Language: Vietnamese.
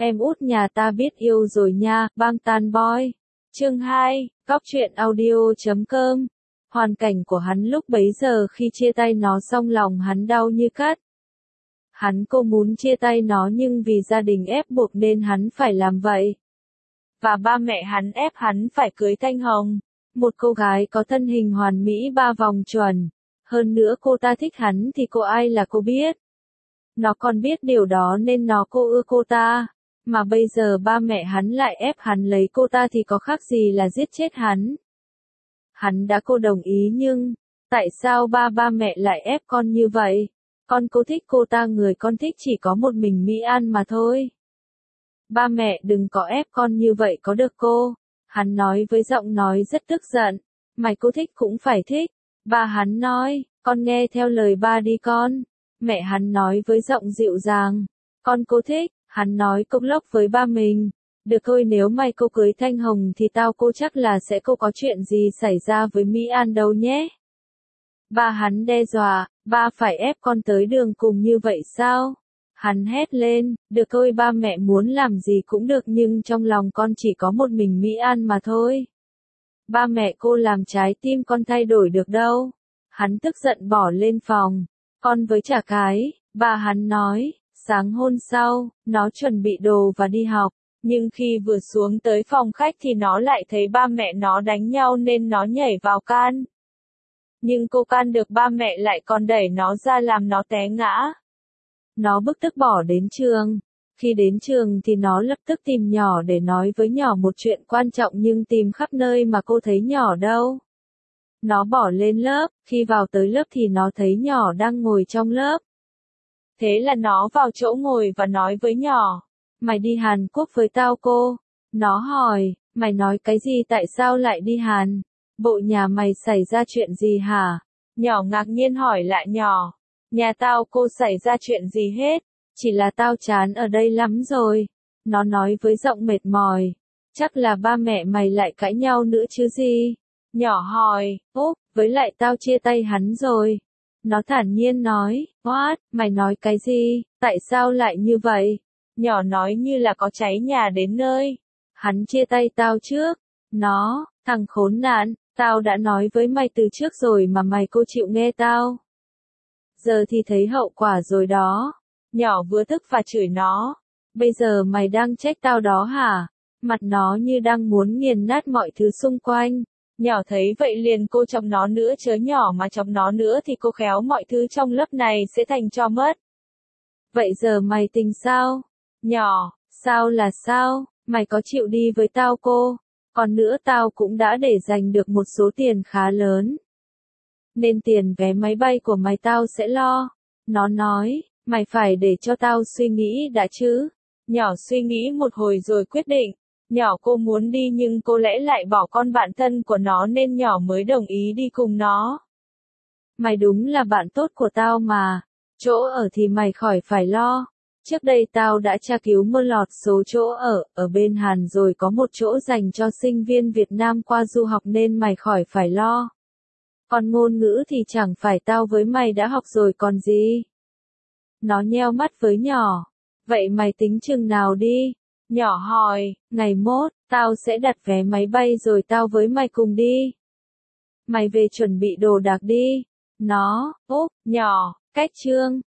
Em út nhà ta biết yêu rồi nha, Bangtan Boy. Chương 2, Cóc truyện audio.com. Hoàn cảnh của hắn lúc bấy giờ khi chia tay nó xong lòng hắn đau như cắt. Hắn cô muốn chia tay nó nhưng vì gia đình ép buộc nên hắn phải làm vậy. Và ba mẹ hắn ép hắn phải cưới Thanh Hồng, một cô gái có thân hình hoàn mỹ ba vòng chuẩn. Hơn nữa cô ta thích hắn thì cô ai là cô biết. Nó còn biết điều đó nên nó ưa cô ta. Mà bây giờ ba mẹ hắn lại ép hắn lấy cô ta thì có khác gì là giết chết hắn. Hắn đã đồng ý nhưng, tại sao ba mẹ lại ép con như vậy? Con thích cô ta, người con thích chỉ có một mình Mỹ An mà thôi. Ba mẹ đừng có ép con như vậy có được cô? Hắn nói với giọng nói rất tức giận. Mày thích cũng phải thích. Ba hắn nói, con nghe theo lời ba đi con. Mẹ hắn nói với giọng dịu dàng, con thích. Hắn nói cộc lốc với ba mình. Được thôi, nếu mày cưới Thanh Hồng thì tao chắc là sẽ có chuyện gì xảy ra với Mỹ An đâu nhé. Ba hắn đe dọa, ba phải ép con tới đường cùng như vậy sao? Hắn hét lên, được thôi, ba mẹ muốn làm gì cũng được nhưng trong lòng con chỉ có một mình Mỹ An mà thôi. Ba mẹ làm trái tim con thay đổi được đâu. Hắn tức giận bỏ lên phòng. Con với chả cái, ba hắn nói. Sáng hôm sau, nó chuẩn bị đồ và đi học, nhưng khi vừa xuống tới phòng khách thì nó lại thấy ba mẹ nó đánh nhau nên nó nhảy vào can. Nhưng cô can được ba mẹ lại còn đẩy nó ra làm nó té ngã. Nó bực tức bỏ đến trường. Khi đến trường thì nó lập tức tìm nhỏ để nói với nhỏ một chuyện quan trọng nhưng tìm khắp nơi mà cô thấy nhỏ đâu. Nó bỏ lên lớp, khi vào tới lớp thì nó thấy nhỏ đang ngồi trong lớp. Thế là nó vào chỗ ngồi và nói với nhỏ, mày đi Hàn Quốc với tao cô. Nó hỏi, mày nói cái gì, tại sao lại đi Hàn? Bộ nhà mày xảy ra chuyện gì hả? Nhỏ ngạc nhiên hỏi lại nhỏ, nhà tao xảy ra chuyện gì hết, chỉ là tao chán ở đây lắm rồi. Nó nói với giọng mệt mỏi, chắc là ba mẹ mày lại cãi nhau nữa chứ gì? Nhỏ hỏi, với lại tao chia tay hắn rồi. Nó thản nhiên nói, what, mày nói cái gì, tại sao lại như vậy? Nhỏ nói như là có cháy nhà đến nơi. Hắn chia tay tao trước. Nó, thằng khốn nạn, tao đã nói với mày từ trước rồi mà mày chịu nghe tao. Giờ thì thấy hậu quả rồi đó. Nhỏ vừa tức và chửi nó. Bây giờ mày đang trách tao đó hả? Mặt nó như đang muốn nghiền nát mọi thứ xung quanh. Nhỏ thấy vậy liền chọc nó nữa, chớ nhỏ mà chọc nó nữa thì khéo mọi thứ trong lớp này sẽ thành tro mất. Vậy giờ mày tính sao? Nhỏ, sao là sao? Mày có chịu đi với tao Còn nữa tao cũng đã để dành được một số tiền khá lớn. Nên tiền vé máy bay của mày tao sẽ lo. Nó nói, mày phải để cho tao suy nghĩ đã chứ. Nhỏ suy nghĩ một hồi rồi quyết định. Nhỏ muốn đi nhưng lẽ lại bỏ con bạn thân của nó nên nhỏ mới đồng ý đi cùng nó. Mày đúng là bạn tốt của tao mà. Chỗ ở thì mày khỏi phải lo. Trước đây tao đã tra cứu một lọt số chỗ ở bên Hàn rồi, có một chỗ dành cho sinh viên Việt Nam qua du học nên mày khỏi phải lo. Còn ngôn ngữ thì chẳng phải tao với mày đã học rồi còn gì. Nó nheo mắt với nhỏ. Vậy mày tính chừng nào đi? Nhỏ hỏi, ngày mốt, tao sẽ đặt vé máy bay rồi tao với mày cùng đi. Mày về chuẩn bị đồ đạc đi. Nó, nhỏ, cách chương.